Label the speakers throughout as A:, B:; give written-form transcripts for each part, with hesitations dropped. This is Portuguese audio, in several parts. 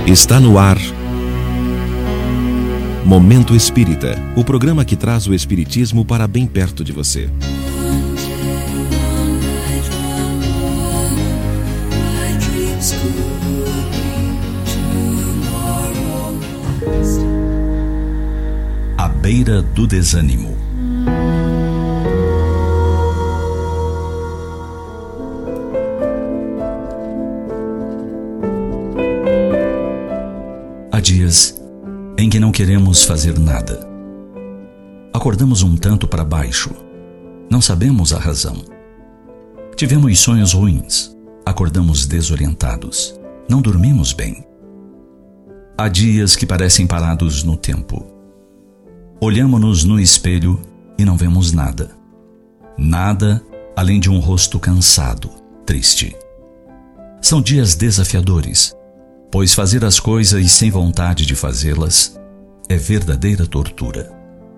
A: Está no ar Momento Espírita, o programa que traz o espiritismo para bem perto de você.
B: À beira do desânimo. Há dias em que não queremos fazer nada. Acordamos um tanto para baixo. Não sabemos a razão. Tivemos sonhos ruins. Acordamos desorientados. Não dormimos bem. Há dias que parecem parados no tempo. Olhamo-nos no espelho e não vemos nada. Nada além de um rosto cansado, triste. São dias desafiadores, pois fazer as coisas sem vontade de fazê-las é verdadeira tortura.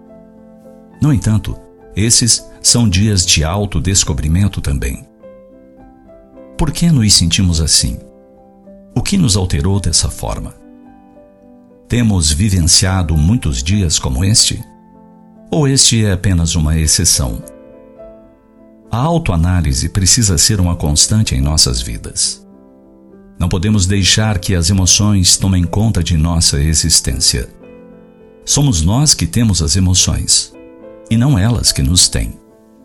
B: No entanto, esses são dias de autodescobrimento também. Por que nos sentimos assim? O que nos alterou dessa forma? Temos vivenciado muitos dias como este? Ou este é apenas uma exceção? A autoanálise precisa ser uma constante em nossas vidas. Não podemos deixar que as emoções tomem conta de nossa existência. Somos nós que temos as emoções, e não elas que nos têm.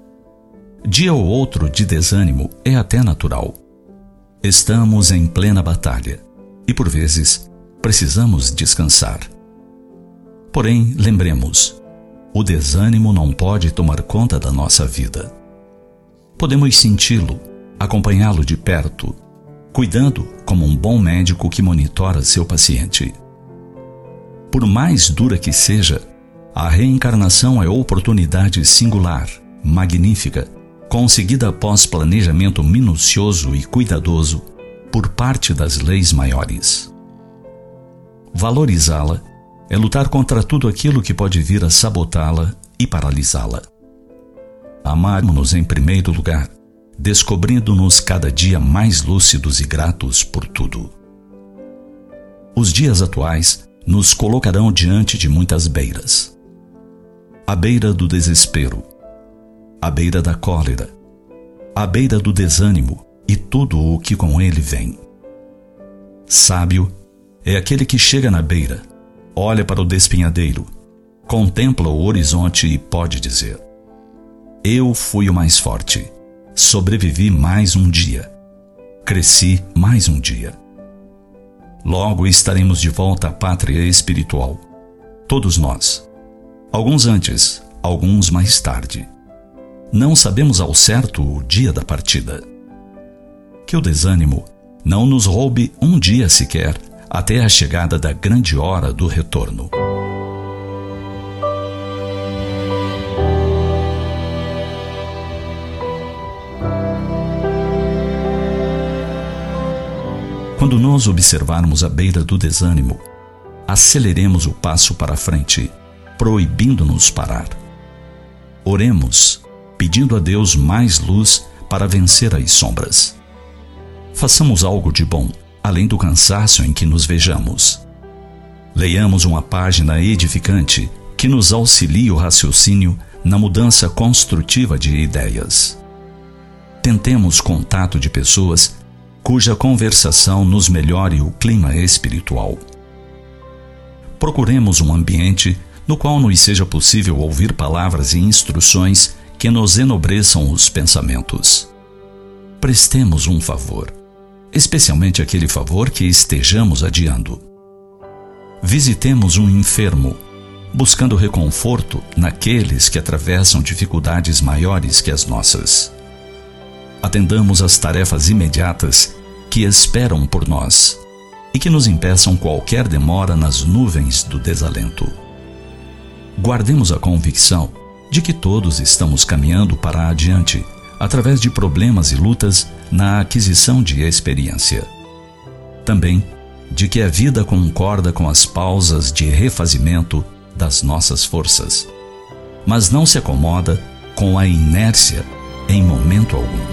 B: Dia ou outro de desânimo é até natural. Estamos em plena batalha, e por vezes precisamos descansar. Porém, lembremos, o desânimo não pode tomar conta da nossa vida. Podemos senti-lo, acompanhá-lo de perto, cuidando como um bom médico que monitora seu paciente. Por mais dura que seja, a reencarnação é oportunidade singular, magnífica, conseguida após planejamento minucioso e cuidadoso por parte das leis maiores. Valorizá-la é lutar contra tudo aquilo que pode vir a sabotá-la e paralisá-la. Amarmos-nos em primeiro lugar, descobrindo-nos cada dia mais lúcidos e gratos por tudo. Os dias atuais nos colocarão diante de muitas beiras. À beira do desespero, à beira da cólera, à beira do desânimo e tudo o que com ele vem. Sábio é aquele que chega na beira, olha para o despenhadeiro, contempla o horizonte e pode dizer: eu fui o mais forte. Sobrevivi mais um dia. Cresci mais um dia. Logo estaremos de volta à pátria espiritual. Todos nós. Alguns antes, alguns mais tarde. Não sabemos ao certo o dia da partida. Que o desânimo não nos roube um dia sequer até a chegada da grande hora do retorno. Quando nós observarmos a beira do desânimo, aceleremos o passo para a frente, proibindo-nos parar. Oremos, pedindo a Deus mais luz para vencer as sombras. Façamos algo de bom, além do cansaço em que nos vejamos. Leiamos uma página edificante que nos auxilie o raciocínio na mudança construtiva de ideias. Tentemos contato de pessoas cuja conversação nos melhore o clima espiritual. Procuremos um ambiente no qual nos seja possível ouvir palavras e instruções que nos enobreçam os pensamentos. Prestemos um favor, especialmente aquele favor que estejamos adiando. Visitemos um enfermo, buscando reconforto naqueles que atravessam dificuldades maiores que as nossas. Atendamos às tarefas imediatas que esperam por nós e que nos impeçam qualquer demora nas nuvens do desalento. Guardemos a convicção de que todos estamos caminhando para adiante através de problemas e lutas na aquisição de experiência. Também de que a vida concorda com as pausas de refazimento das nossas forças, mas não se acomoda com a inércia em momento algum.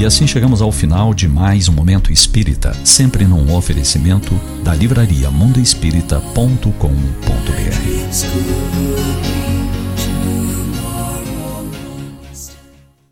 B: E assim chegamos ao final de mais um Momento Espírita, sempre num oferecimento da livraria mundoespírita.com.br.